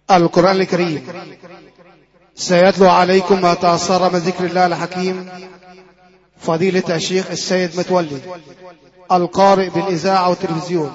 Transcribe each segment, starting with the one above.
القرآن الكريم سيتلو عليكم ما تأثر من ذكر الله الحكيم فضيلة الشيخ السيد متولي القارئ بالإذاعة والتلفزيون.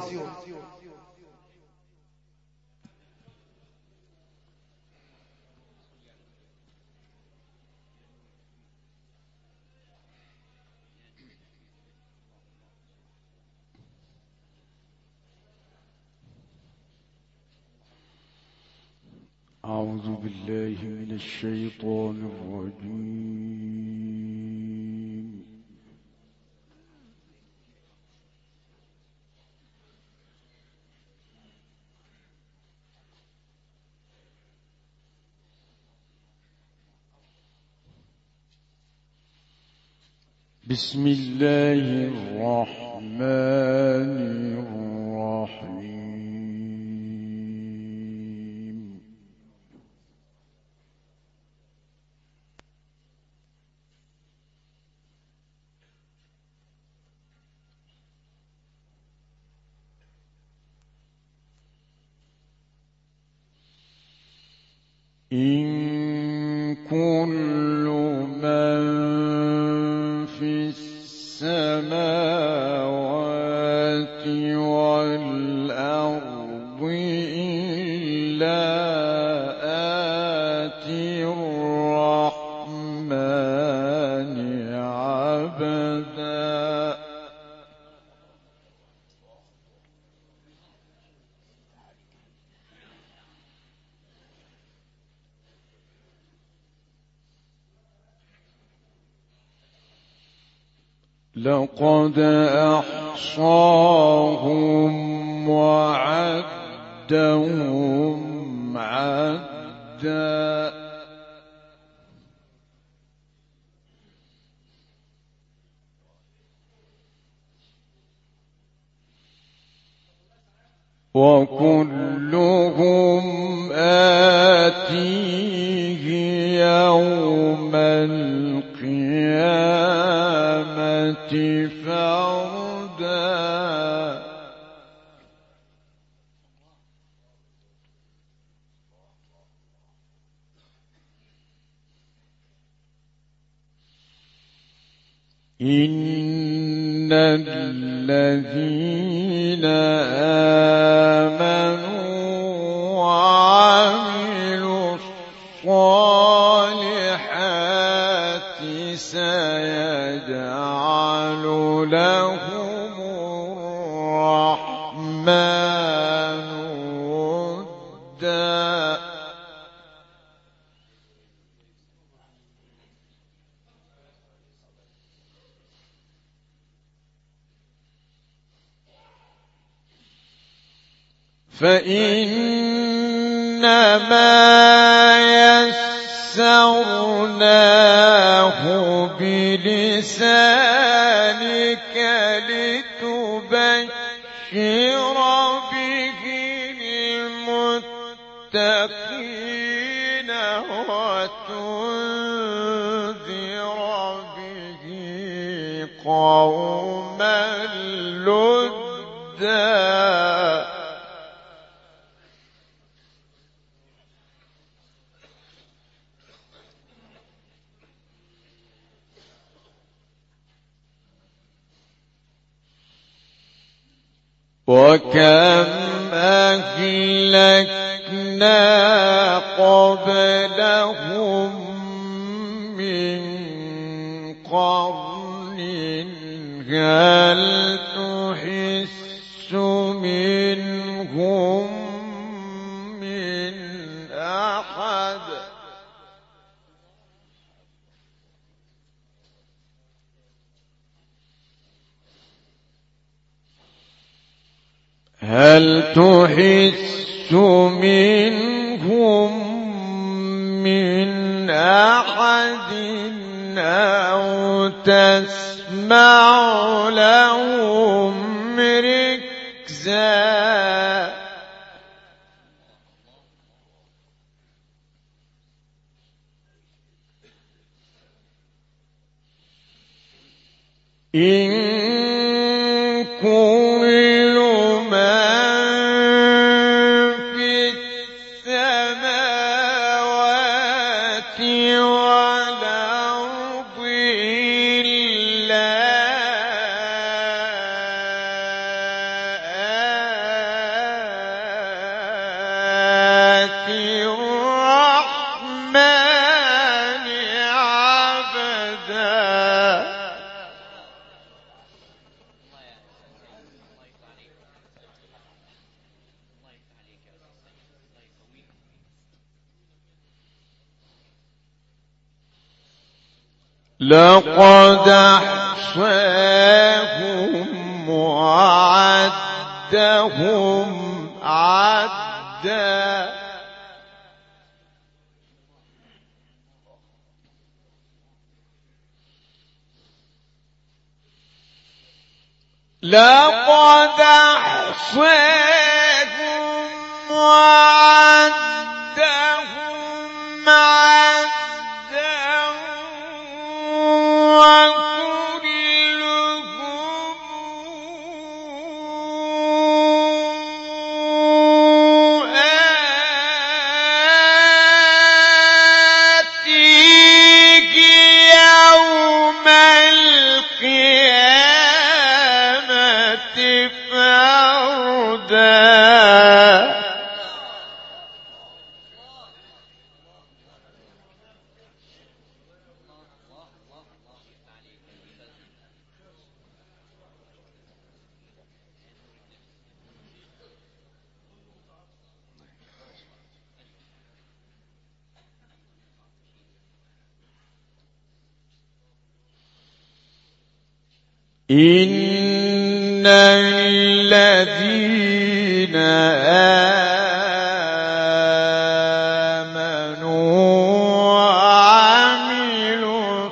أعوذ بالله من الشيطان الرجيم. بسم الله الرحمن الرحيم. إن كل من في السماوات والأرض إلا آتي الرحمن عبدا. لقد أحصاهم وعدهم عدا. وكلهم آتيه يوم القيامة فردا. إن الذين آمنوا وعملوا الصالحات سيجعل لهم الرحمن ودا. فإنما يسرناه بلسانك لتبشر به المتقين وتنذر به قوما لدا. وكم أهلكنا قبلهم من قرن هل تحس منهم من أحد. هل تحس منهم من أحد أو تسمع لهم ركزا. إن كل من في السماوات لقد أحصاهم وعدهم عدا لقد أحصاهم وعدهم عدا وكلهم آتيه يوم القيامة فردا. إن الذين آمنوا وعملوا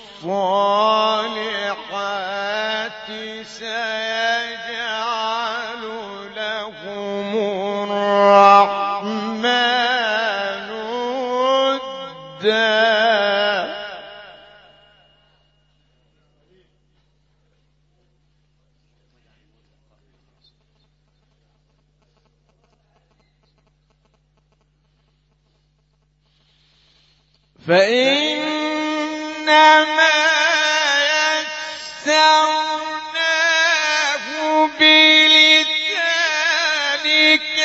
الصالحات سيجعل لهم الرحمن ودا. فإنما يسرناه بلسانك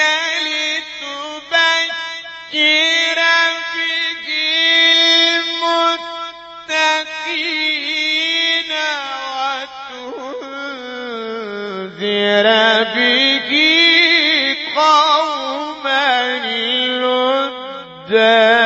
لتبشر به المتقين وتنذر به قوما لدا.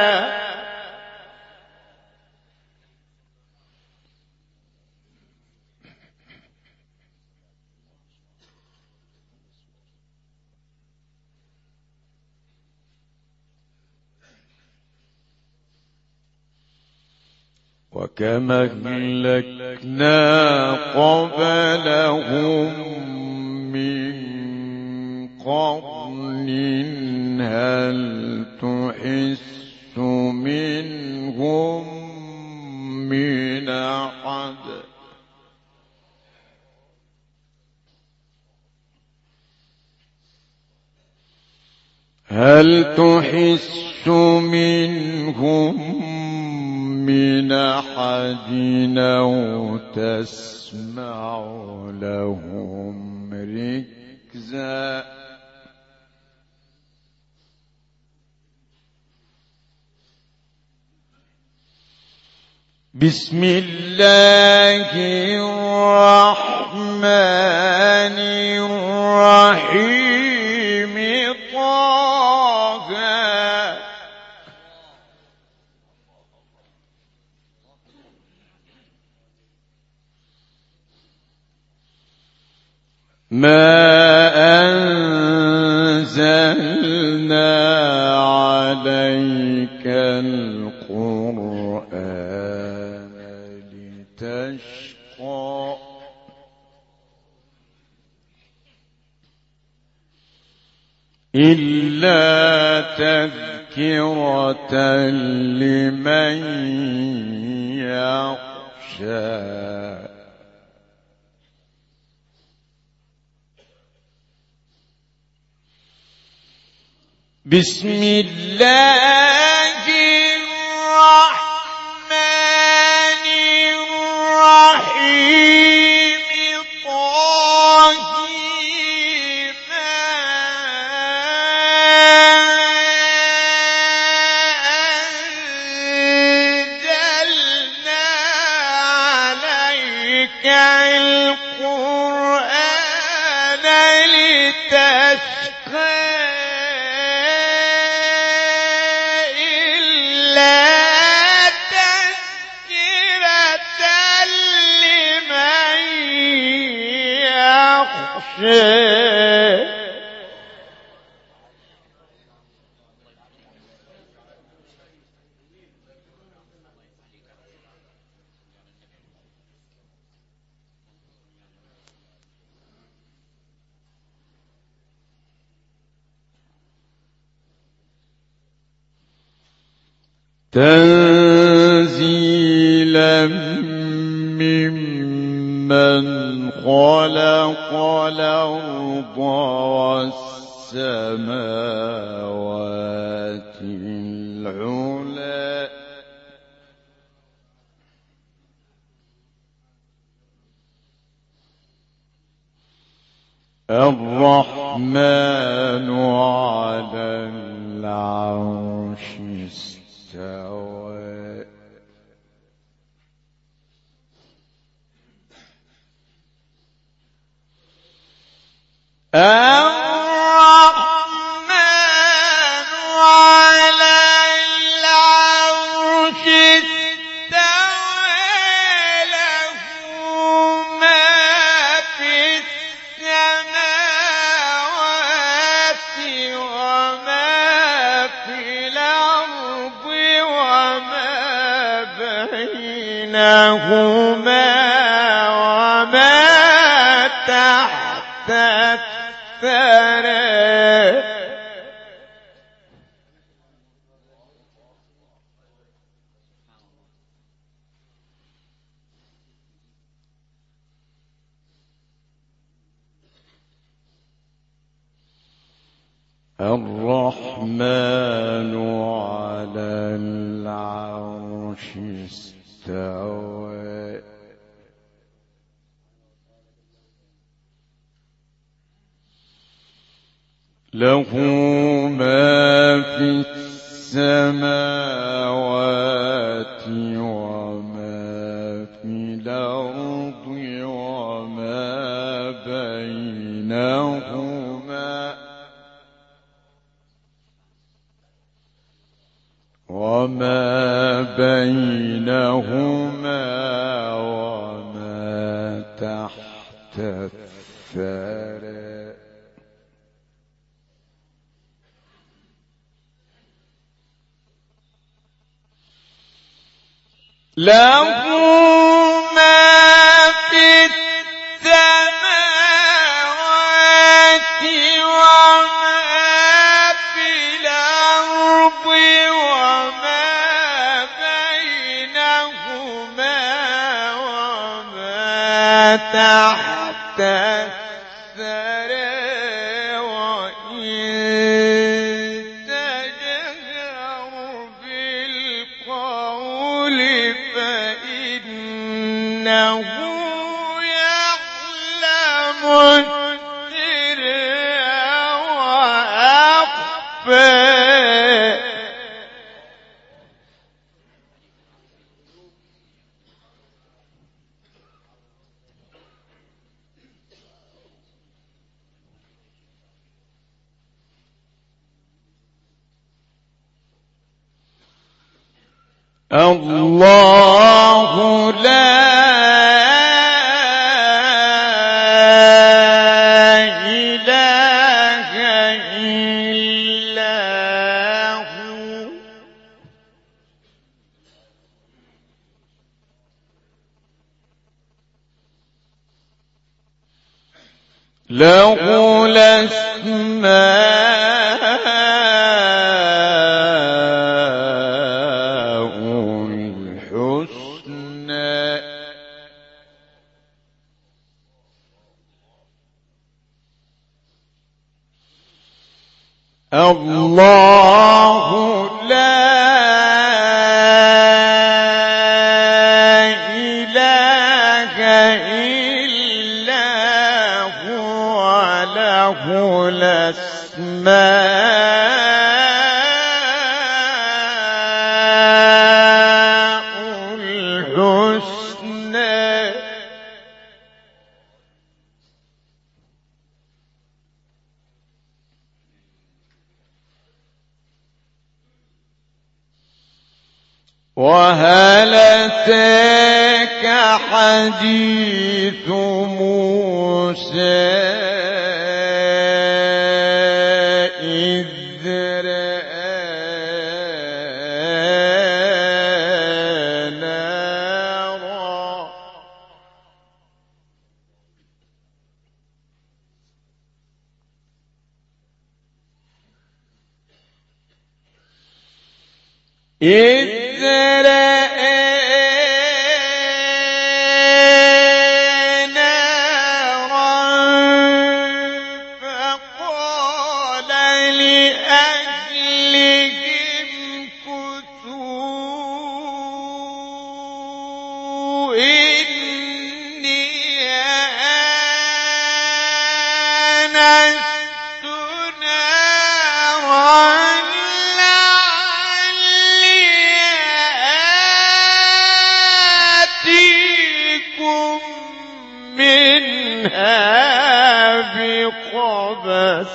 وكما أهلكنا قبلهم من قرن هل تحس منهم من أحد هل تحس منهم من أحد أو تسمع لهم ركزا. بسم الله الرحمن الرحيم. طه ما أنزلنا عليك القرآن لتشقى إلا تذكرة لمن يخشى. بسم الله الرحمن الرحيم. طه ما أنزلنا عليك القرآن لتشقى إلا تذكرة تنزيلا ممن خلق الأرض والسماوات العلى الرحمن على العرش استوى الرحمن على العرش استوى له ما في السماوات وما في الأرض وما بينهما وما تحت الثرى الرحمن على العرش استوى له ما في السماوات وما في الأرض وما بينهما وما تحت الثرى له ما في السماوات وما في الأرض وما بينهما وما تحت الثرى وإن تجهر بالقول فإنه يعلم السر وأخفى الله لا إله إلا هو له الأسماء الحسنى الله لا إله إلا هو له الأسماء الحسنى وهل أتاك حديث موسى إذ رأى نارا إذ رأى نارا فقال لأهلهم كثوا إني آنست نارا بقبس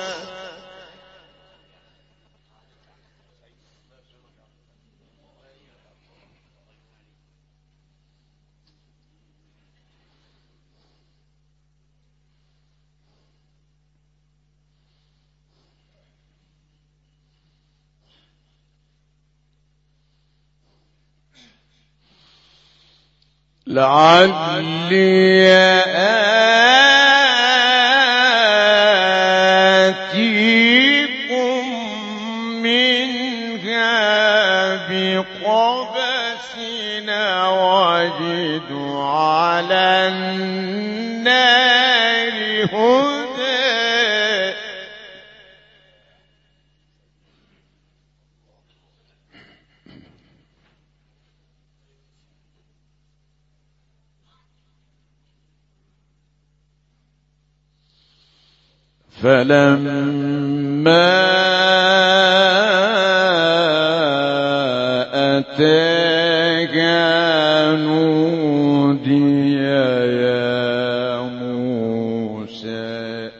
لعلي آتيكم منها بقبس وجد على النار هدى فلما أتاها نودي يا موسى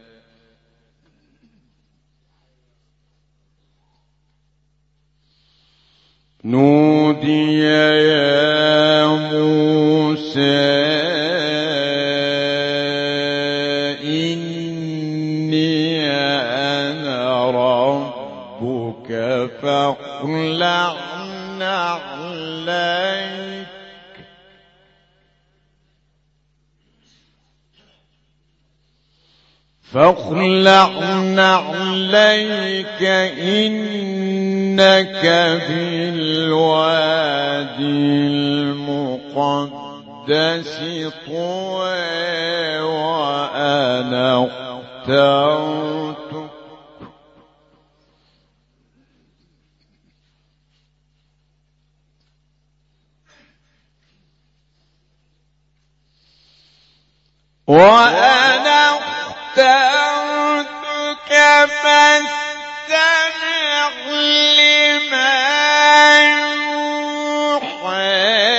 نودي يا موسى فاخلع نعليك إنك بالوادي المقدس طوى وأنا اخترتك فاستمع لما يوحى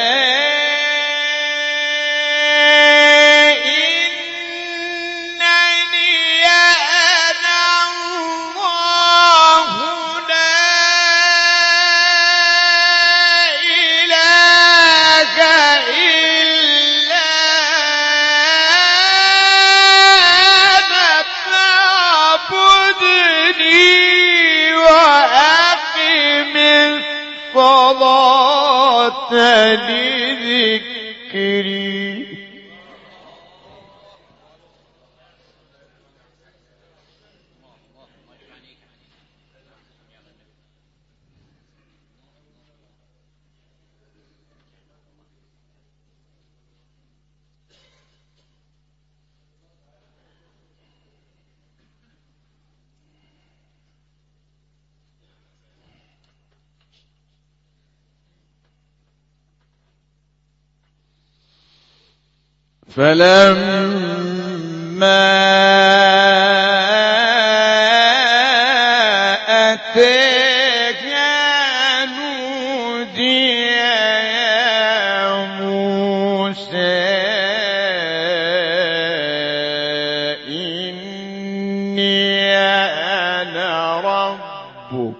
إنني أنا الله لا إله إلا أنا فاعبدني وأقم الصلاة لذكري فلما أتاها نودي يا موسى إني أنا ربك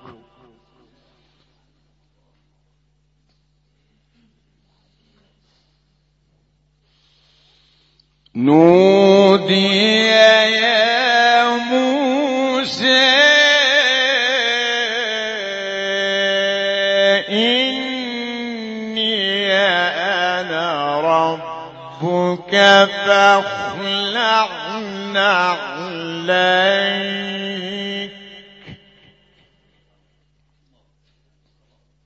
نودي يا موسى إني أنا ربك فاخلع نعليك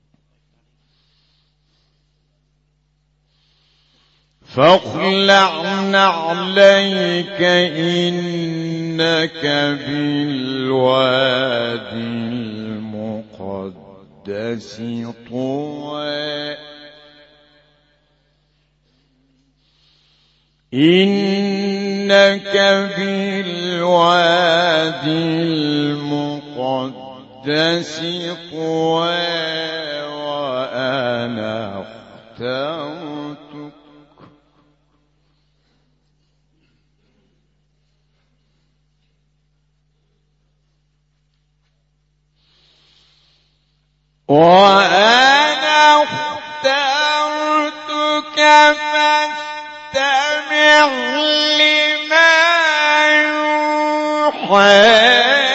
فاخلع نعليك إنك بالوادي المقدس طوى إنك بالوادي المقدس طوى وأنا اخترتك وأنا اخترتك فاستمع لما يوحى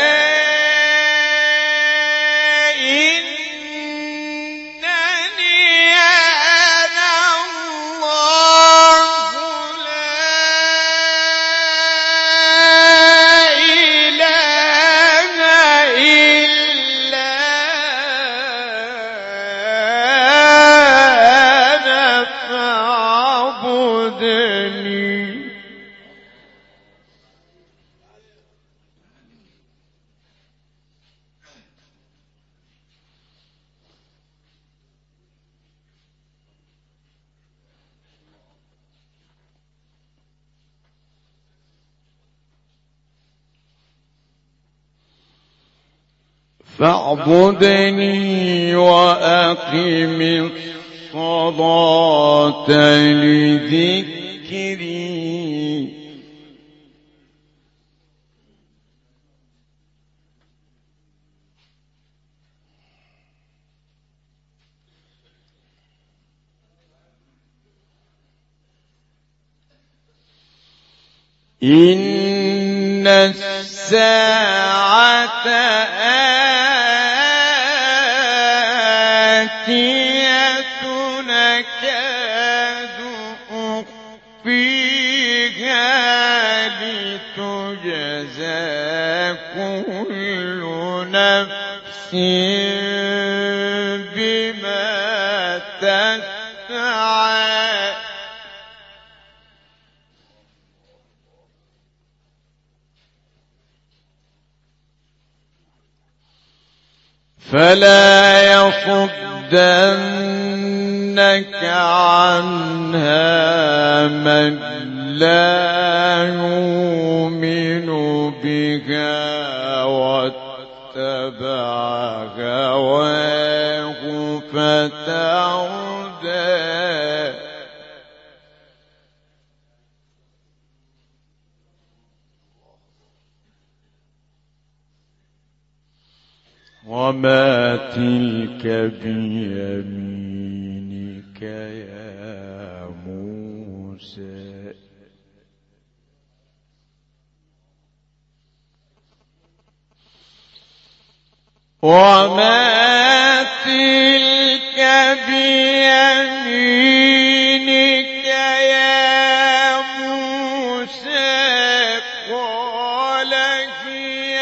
فاعبدني وأقم الصلاة لذكري إن الساعة آتية نكاد أخفيها لتجزى كل نفس بما تسعى فلا يصدنك عنها من لا يؤمن بها واتبع هواه فتردى وما تلك بيمينك يا موسى وما تلك بيمينك يا موسى قال هي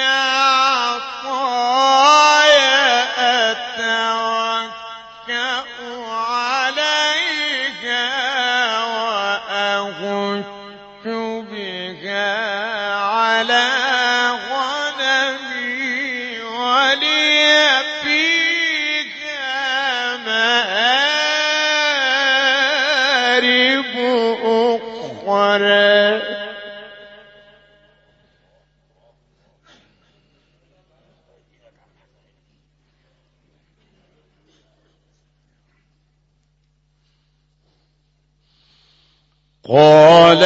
عصاي أتوكأ عليها وأهش بها على غنمي ولي فيها مآرب أخرى قال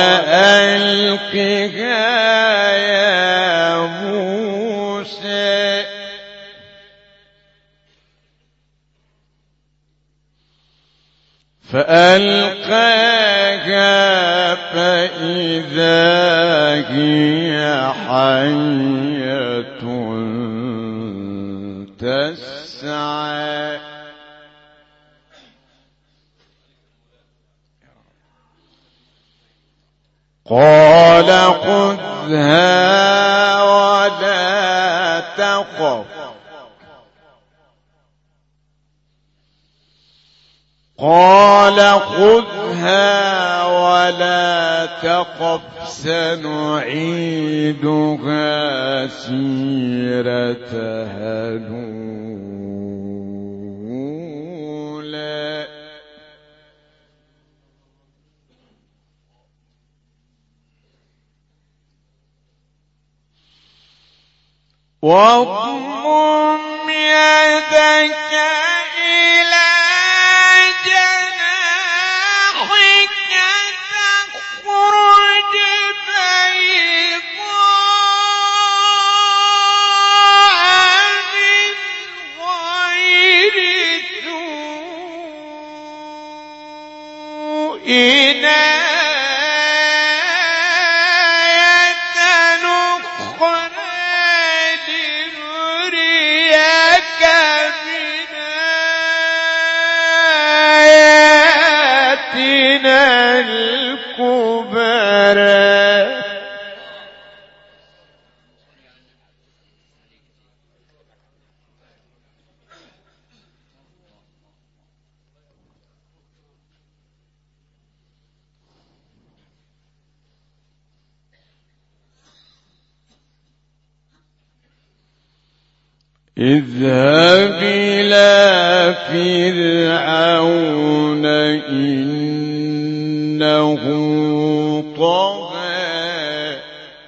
ألقها يا موسى فألقاها فإذا هي حية تسعى قال خذها ولا تخف قال خذها ولا تخف سنعيدها سيرتها الأولى واضمم يدك إلى جناحك تخرج بيضاء من غير سوء الكبرى اذهب إلى فرعون إنه طغى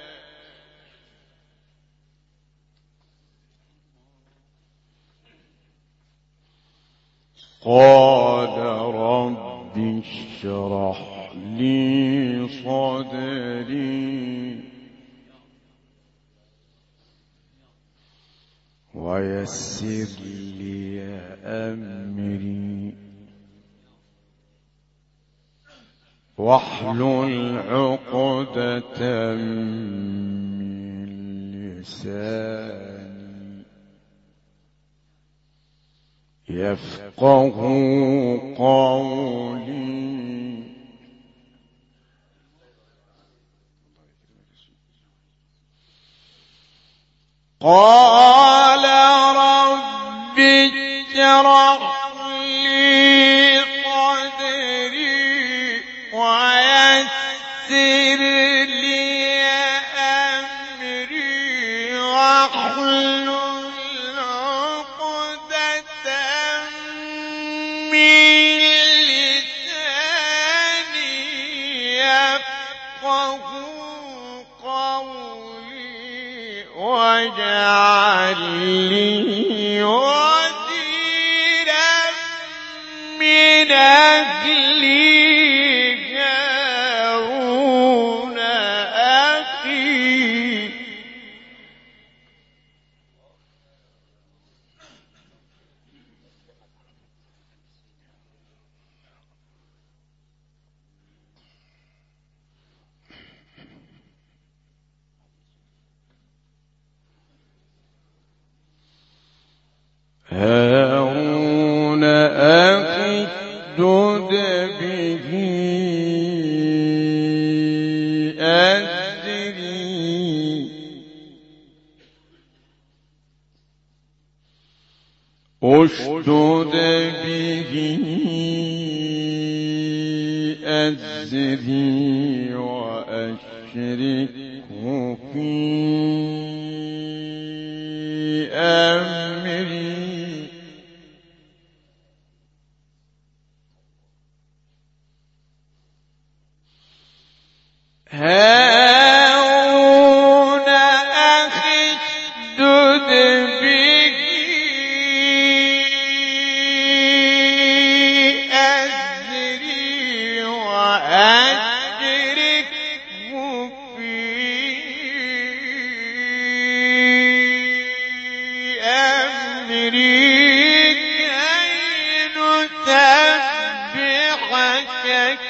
قال رب اشرح لي صدري ويسر لي أمري واحلل عقدة من لساني يفقه قولي قال رب اشرح لي صدري ويسر لي أمري واحلل عقدة من لساني يفقه قولي واجعل لي وزيرا من أهلي هارون أخي هارون أخي اشدد به أزري اشدد به أزري وأشركه في أمري هارون أخي اشدد به أزري وأشركه في أمري كي نسبحك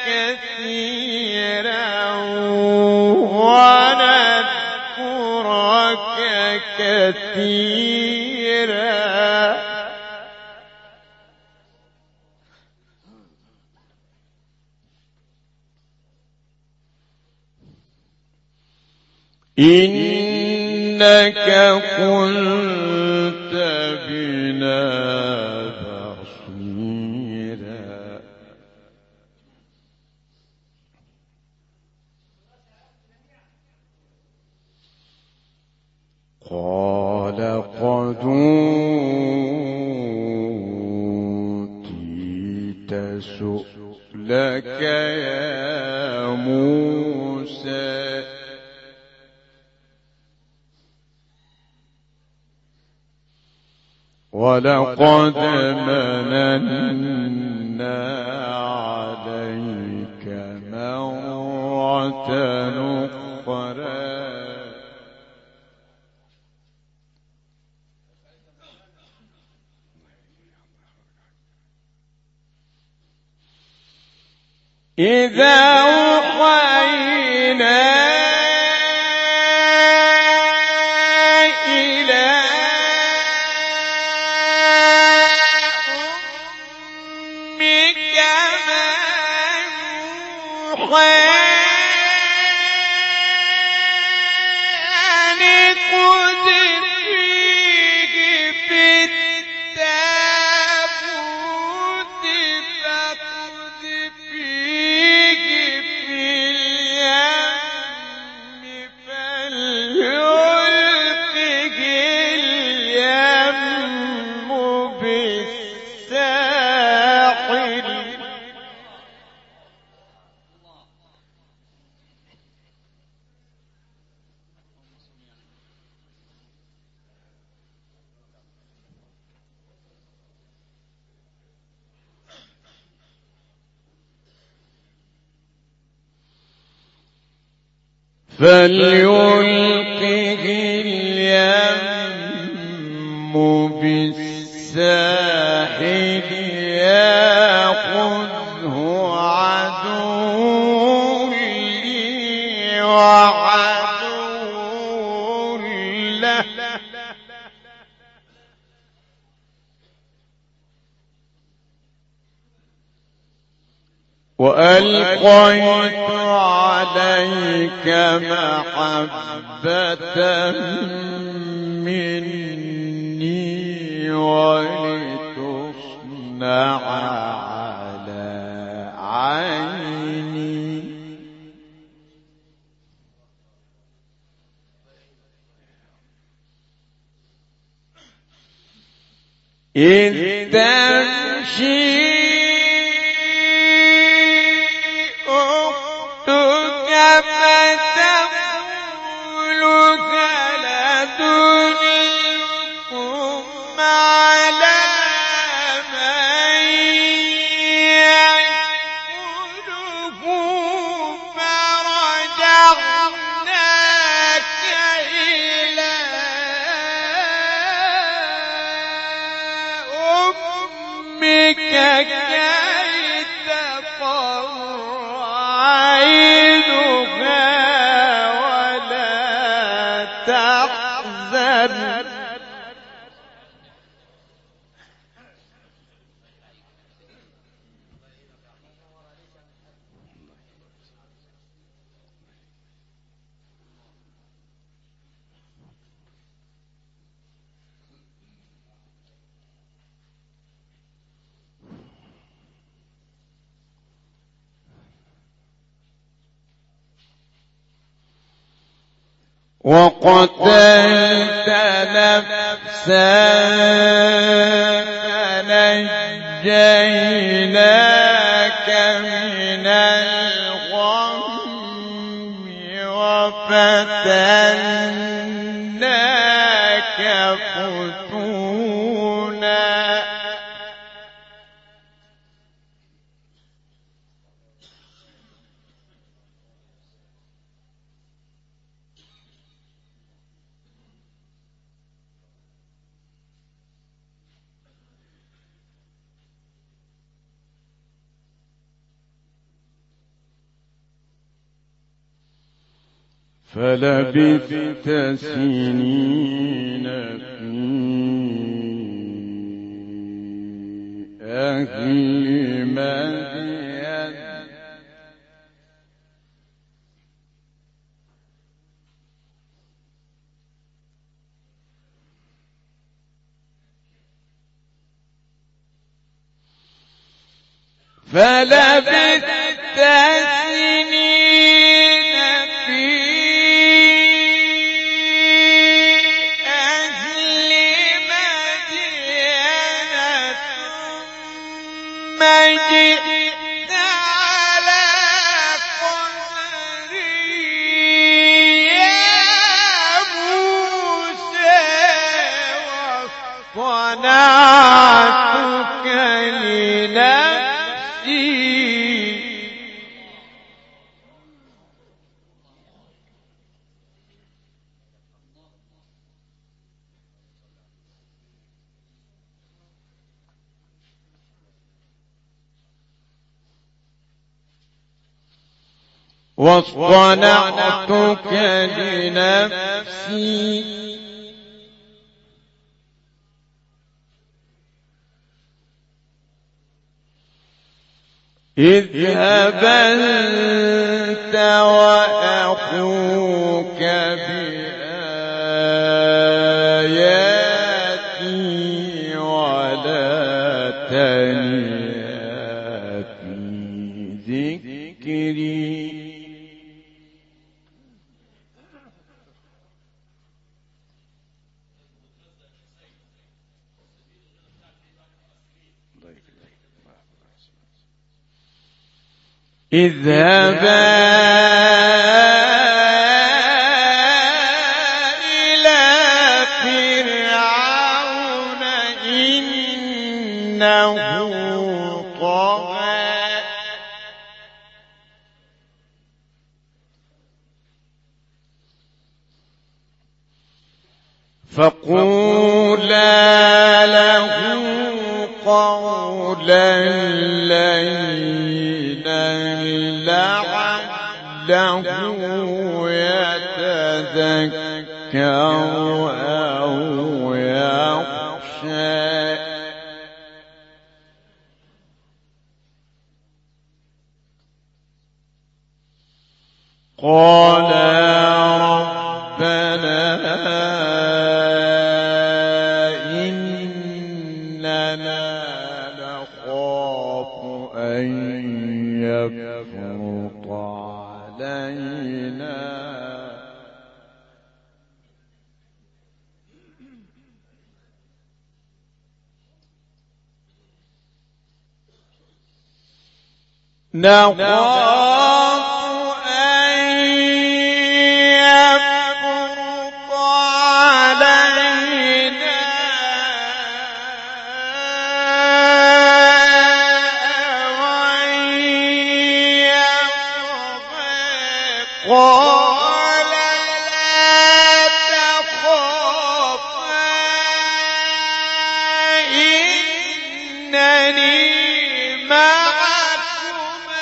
كثيرا ونذكرك كثيرا إنك كنت بنا بصيرا ولقد أوتيت سؤلك يا موسى ولقد مننا عليك مرة أخرى إذا أوحينا إلى أمك ما يوحى أن اقذفيه في التابوت فاقذفيه في اليم فليلقه اليم بالساحل فليلقه اليم بالساحل يأخذه عدو لي وعدو له وألقيت عليك محبة مني ولتصنع على عيني إذ تمشي فتقول هل أدلكم على من يأكله فرجعناك إلى أمك كي تقر عينها ولا تحزن وقتلت نفسا فنجيناك من الغم وفتناك فتونا فلبثت سنين في أهل مدين فلبثت سنين في أهل جئت على قدري يا موسى واصطنعتك لنفسي واصطنعتك لنفسي اذهب أنت وأخوك بآياتي ولا تنيا في ذكري اذهبا إلى فرعون إنه طغى فقولا له قولا لينا لعله يتذكر أو يخشى قال ربنا إننا نخاف أن يفرط علينا نخاف أن يفرط علينا وأن يطغى قال لا تخافا إنني معكما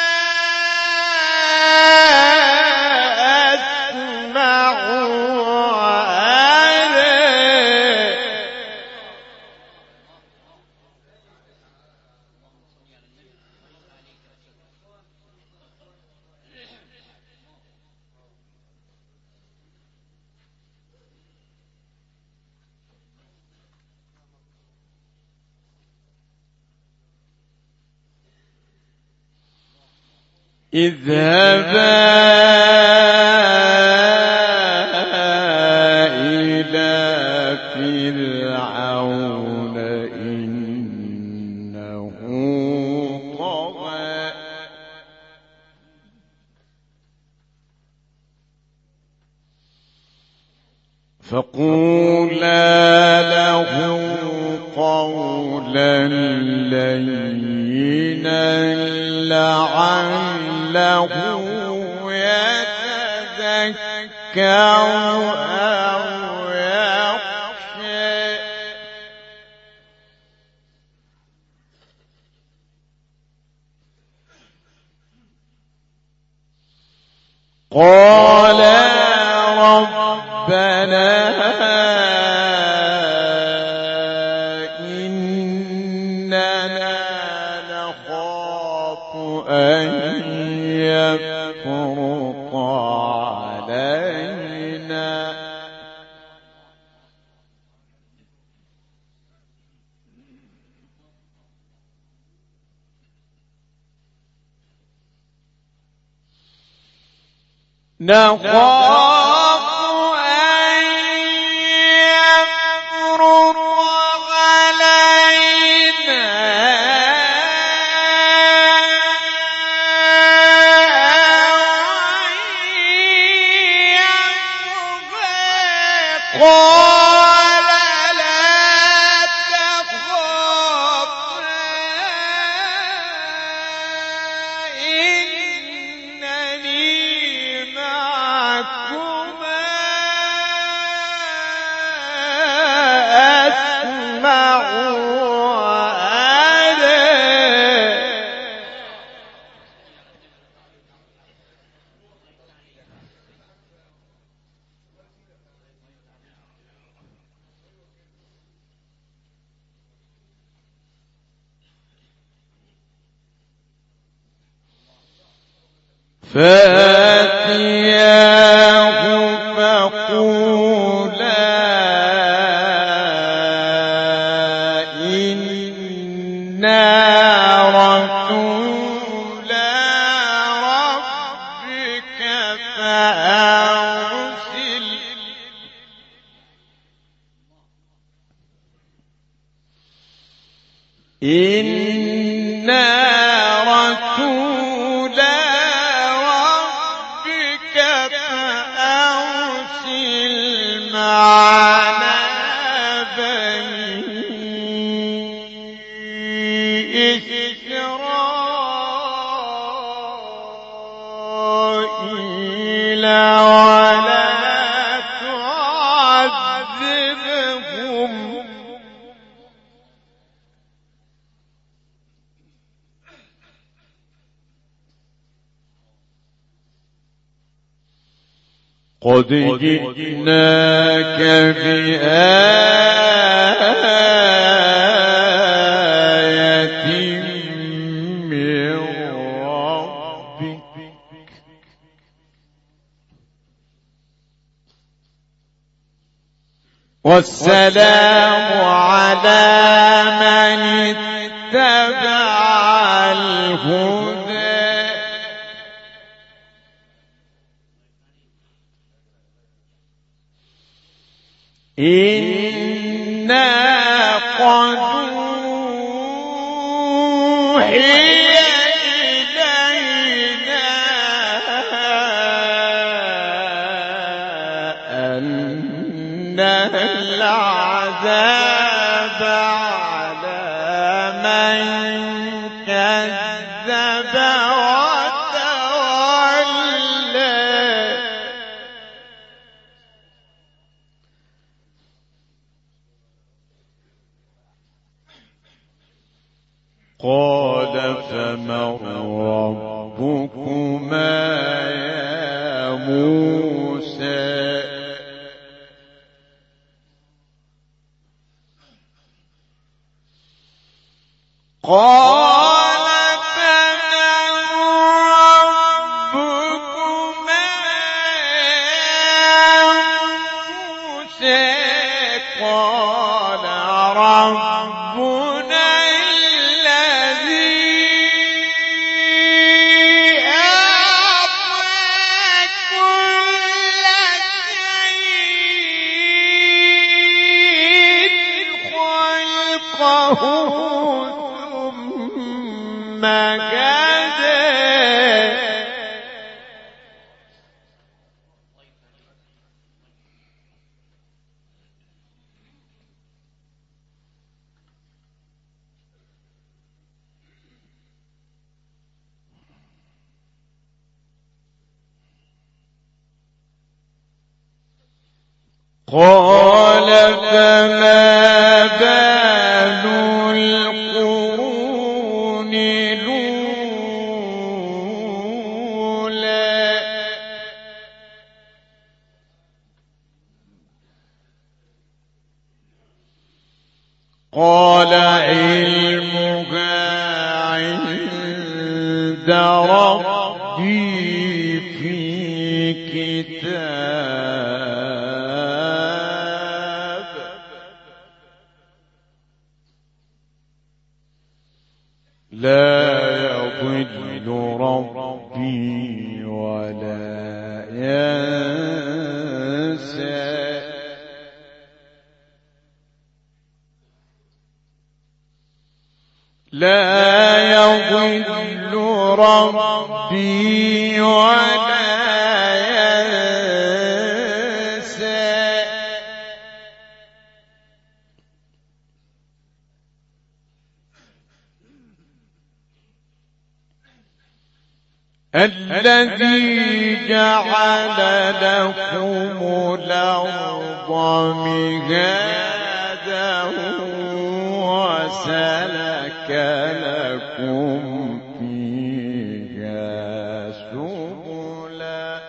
أسمع وأرى اذهبا إلى فرعون إنه طغى فقولا له قولا لينا لعله يتذكر أو يخشى قال ربنا إننا نخاف أن يفرط علينا نخاف أن يفرط علينا فاتياه فقولا إنا رسول ربك فأرسل إنا رسول ربك فأرسل معنا بني إسرائيل ولا تعذبهم قد جئناك بآية من ربك والسلام على من اتبع الهدى إنا قد أوحي إلينا أن العذاب على من كذب وتولى قال فمن ربكما يا موسى قال فمن ربكما يا موسى قال ربنا ثم كذا قال فما بال القرون الأولى قال علمها عند ربي في كتاب لا يضل ربي ولا ينسى لا يضل ربي ولا ينسى الذي جعل لكم الأرض مهادا وسلك لكم فيها سبلا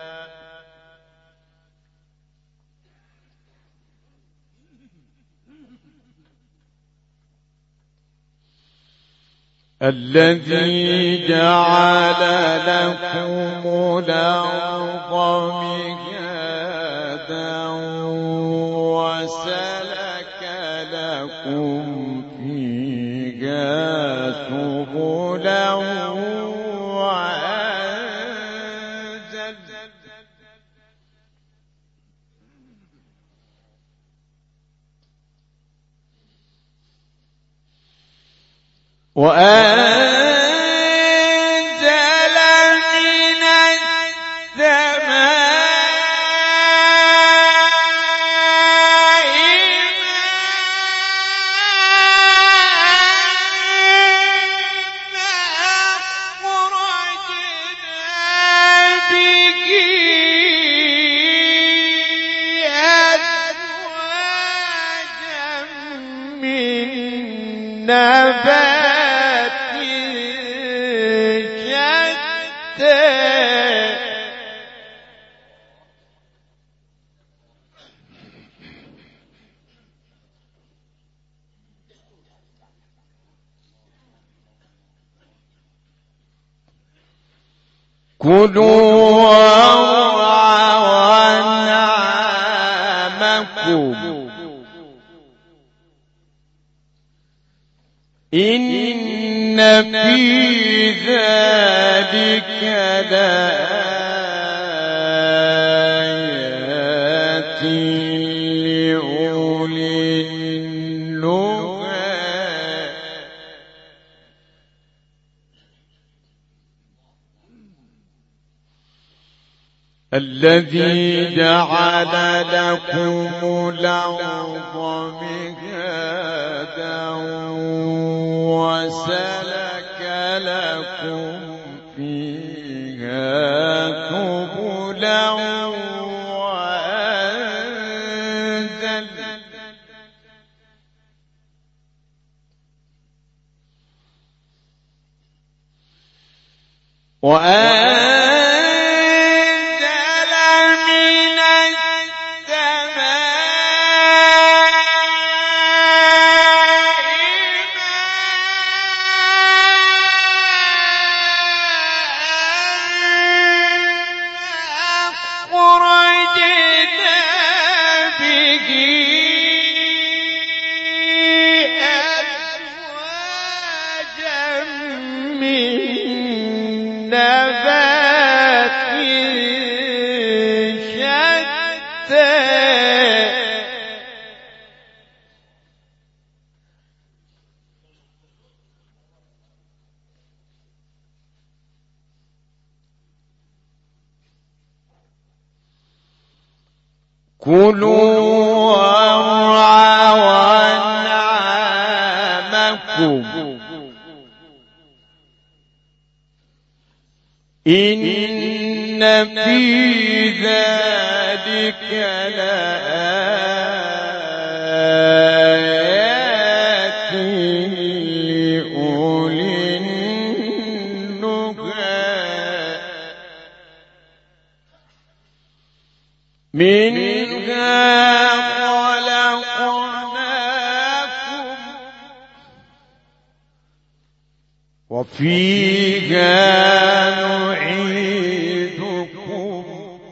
الذي جعل لكم الأرض مهادا وسلك لكم فيها سبلا وأنزل من السماء فأخرجنا به أزواجا من نبات كلوا وارعوا أنعامكم إن في ذلك لآيات لأولي النهى الذي جعل لكم الأرض مهادا وسلك لكم فيها سبلا وأنزل من كلوا وارعوا أنعامكم إن في ذلك لآيات لأولي النهى منها خلقناكم وفيها نعيدكم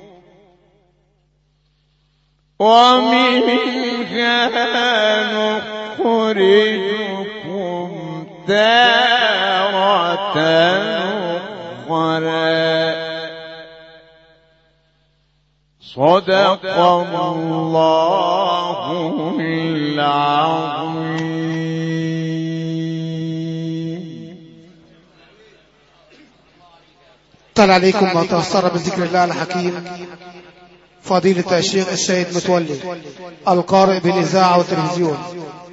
ومنها نخرجكم تارة أخرى صدق الله العظيم. طلع عليكم ما تأثر بذكر الله الحكيم فضيلة الشيخ السيد متولي القارئ بالإذاعة والتلفزيون.